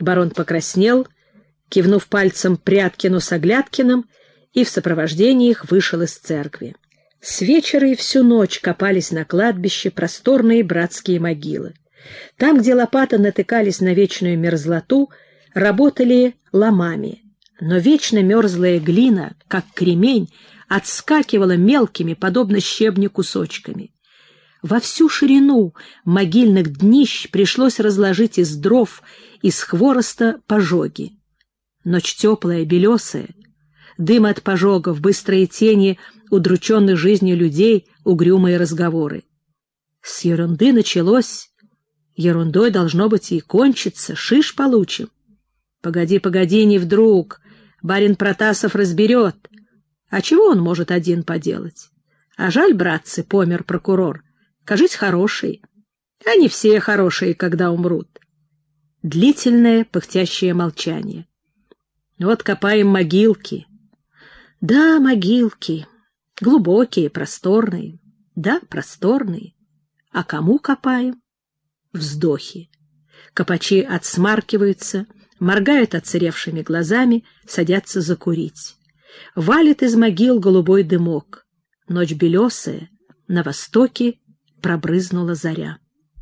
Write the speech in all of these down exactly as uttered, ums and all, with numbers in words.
Барон покраснел, кивнув пальцем Пряткину с Оглядкиным, и в сопровождении их вышел из церкви. С вечера и всю ночь копались на кладбище просторные братские могилы. Там, где лопаты натыкались на вечную мерзлоту, работали ломами, но вечно мерзлая глина, как кремень, отскакивала мелкими, подобно щебню, кусочками. Во всю ширину могильных днищ пришлось разложить из дров, из хвороста пожоги. Ночь теплая, белесая, дым от пожогов, быстрые тени удрученных жизнью людей, угрюмые разговоры. С ерунды началось, ерундой должно быть и кончится, шиш получим. Погоди, погоди, не вдруг, барин Протасов разберет. А чего он может один поделать? А жаль, братцы, помер прокурор. Кажись, хороший. Они все хорошие, когда умрут. Длительное пыхтящее молчание. Вот копаем могилки. Да, могилки. Глубокие, просторные. Да, просторные. А кому копаем? Вздохи. Копачи отсмаркиваются, моргают отсыревшими глазами, садятся закурить. Валит из могил голубой дымок. Ночь белесая, на востоке пробрызнула заря.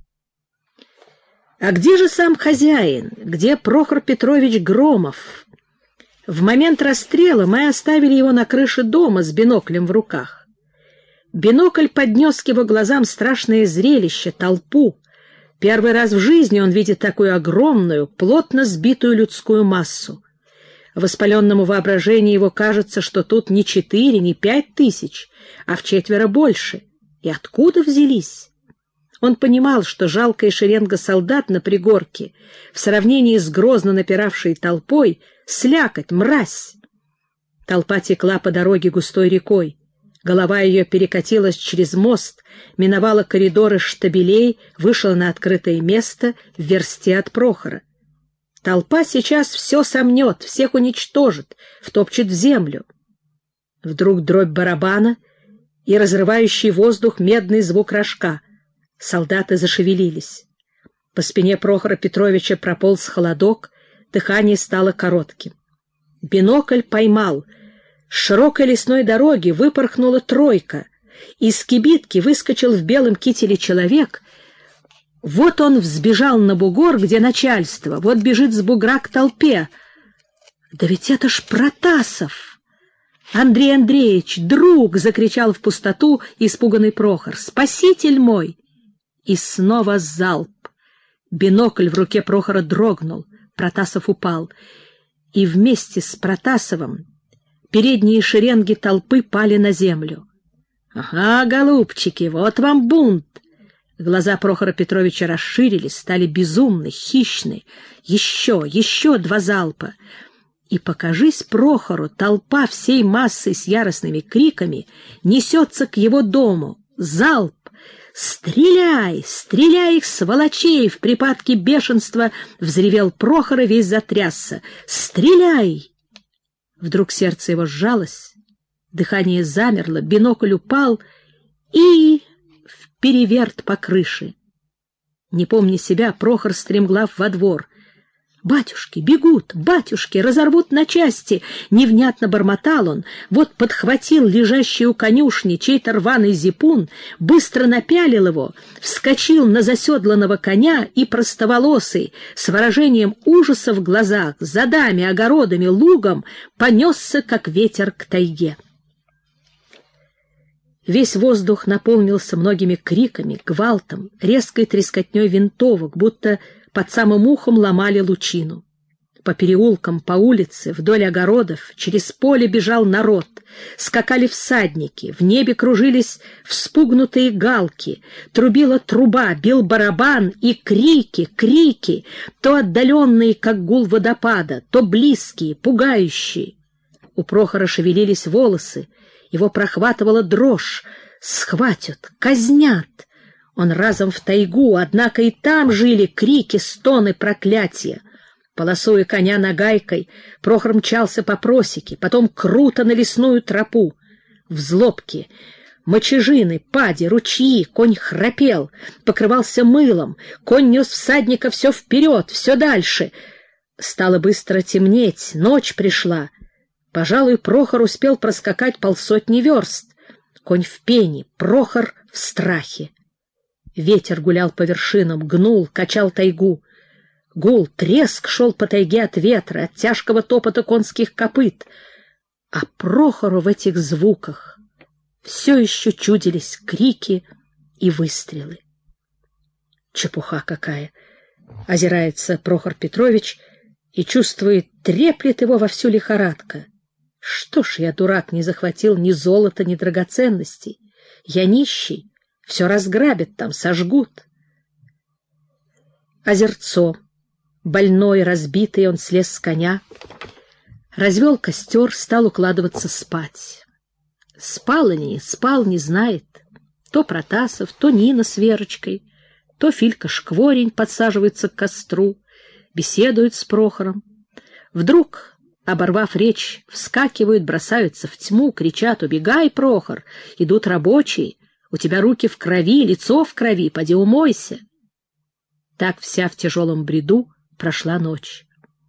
А где же сам хозяин? Где Прохор Петрович Громов? В момент расстрела мы оставили его на крыше дома с биноклем в руках. Бинокль поднес к его глазам страшное зрелище, толпу. Первый раз в жизни он видит такую огромную, плотно сбитую людскую массу. Воспаленному воображению его кажется, что тут не четыре, не пять тысяч, а вчетверо больше. И откуда взялись? Он понимал, что жалкая шеренга солдат на пригорке в сравнении с грозно напиравшей толпой — слякоть, мразь. Толпа текла по дороге густой рекой. Голова ее перекатилась через мост, миновала коридоры штабелей, вышла на открытое место в версте от Прохора. Толпа сейчас все сомнет, всех уничтожит, втопчет в землю. Вдруг дробь барабана и разрывающий воздух медный звук рожка. Солдаты зашевелились. По спине Прохора Петровича прополз холодок, дыхание стало коротким. Бинокль поймал. С широкой лесной дороги выпорхнула тройка. Из кибитки выскочил в белом кителе человек. Вот он взбежал на бугор, где начальство, вот бежит с бугра к толпе. Да ведь это ж Протасов! Андрей Андреевич, друг! — закричал в пустоту испуганный Прохор. Спаситель мой! И снова залп. Бинокль в руке Прохора дрогнул. Протасов упал. И вместе с Протасовым передние шеренги толпы пали на землю. — Ага, голубчики, вот вам бунт! Глаза Прохора Петровича расширились, стали безумны, хищны. Еще, еще два залпа. И, покажись Прохору, толпа всей массой с яростными криками несется к его дому. Залп! «Стреляй! Стреляй их, сволочей!» В припадке бешенства взревел Прохор и весь затрясся. «Стреляй!» Вдруг сердце его сжалось, дыхание замерло, бинокль упал и впереверт по крыше. Не помня себя, Прохор стремглав во двор. «Батюшки, бегут! Батюшки, разорвут на части!» Невнятно бормотал он, вот подхватил лежащий у конюшни чей-то рваный зипун, быстро напялил его, вскочил на заседланного коня и простоволосый, с выражением ужаса в глазах, задами, огородами, лугом, понесся, как ветер, к тайге. Весь воздух наполнился многими криками, гвалтом, резкой трескотней винтовок, будто под самым ухом ломали лучину. По переулкам, по улице, вдоль огородов, через поле бежал народ. Скакали всадники, в небе кружились вспугнутые галки, трубила труба, бил барабан, и крики, крики, то отдаленные, как гул водопада, то близкие, пугающие. У Прохора шевелились волосы, его прохватывала дрожь. Схватят, казнят. Он разом в тайгу, однако и там жили крики, стоны, проклятия. Полосуя коня нагайкой, Прохор мчался по просеке, потом круто на лесную тропу. Взлобки, мочежины, пади, ручьи, конь храпел, покрывался мылом, конь нес всадника все вперед, все дальше. Стало быстро темнеть, ночь пришла. Пожалуй, Прохор успел проскакать полсотни верст. Конь в пене, Прохор в страхе. Ветер гулял по вершинам, гнул, качал тайгу. Гул, треск шел по тайге от ветра, от тяжкого топота конских копыт. А Прохору в этих звуках все еще чудились крики и выстрелы. Чепуха какая! Озирается Прохор Петрович и чувствует, треплет его вовсю лихорадка. Что ж я, дурак, не захватил ни золота, ни драгоценностей? Я нищий, все разграбят там, сожгут. Озерцо. Больной, разбитый, он слез с коня, развел костер, стал укладываться спать. Спал или не спал, не знает. То Протасов, то Нина с Верочкой, то Филька Шкворень подсаживается к костру, беседует с Прохором. Вдруг, оборвав речь, вскакивают, бросаются в тьму, кричат: «Убегай, Прохор! Идут рабочие! У тебя руки в крови, лицо в крови, поди умойся!» Так вся в тяжелом бреду прошла ночь.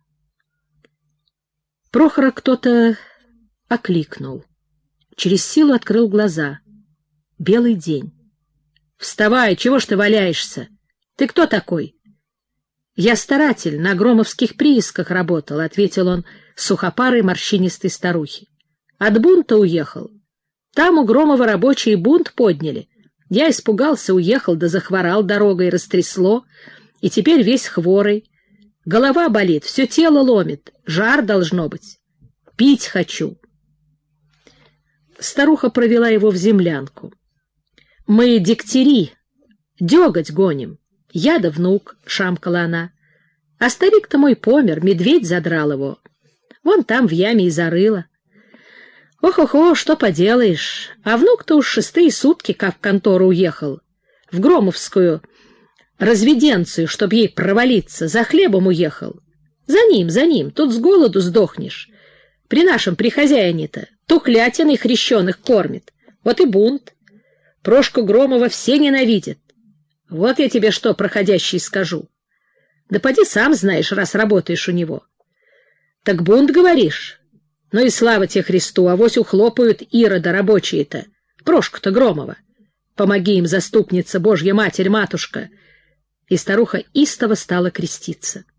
Прохора кто-то окликнул. Через силу открыл глаза. Белый день. «Вставай, чего ж ты валяешься? Ты кто такой?» «Я старатель, на громовских приисках работал», — ответил он сухопарой морщинистой старухе. «От бунта уехал. Там у Громова рабочие бунт подняли. Я испугался, уехал, да захворал дорогой, растрясло, и теперь весь хворый. Голова болит, все тело ломит, жар должно быть. Пить хочу». Старуха провела его в землянку. «Мы дегтяри, деготь гоним. Я да внук», — шамкала она. «А старик-то мой помер, медведь задрал его. Вон там в яме и зарыло. Ох-охо, что поделаешь. А внук-то уж шестые сутки как в контору уехал. В Громовскую разведенцию, чтоб ей провалиться, за хлебом уехал. За ним, за ним, тут с голоду сдохнешь. При нашем, при хозяине-то, тухлятиной хрещеных кормит. Вот и бунт. Прошку Громова все ненавидят. Вот я тебе что, проходящий, скажу. Да поди сам знаешь, раз работаешь у него. Так бунт, говоришь? Ну и слава тебе Христу, авось ухлопают Ирода рабочие-то. Прошку-то Громова. Помоги им, заступница, Божья Матерь, матушка. И старуха истово стала креститься.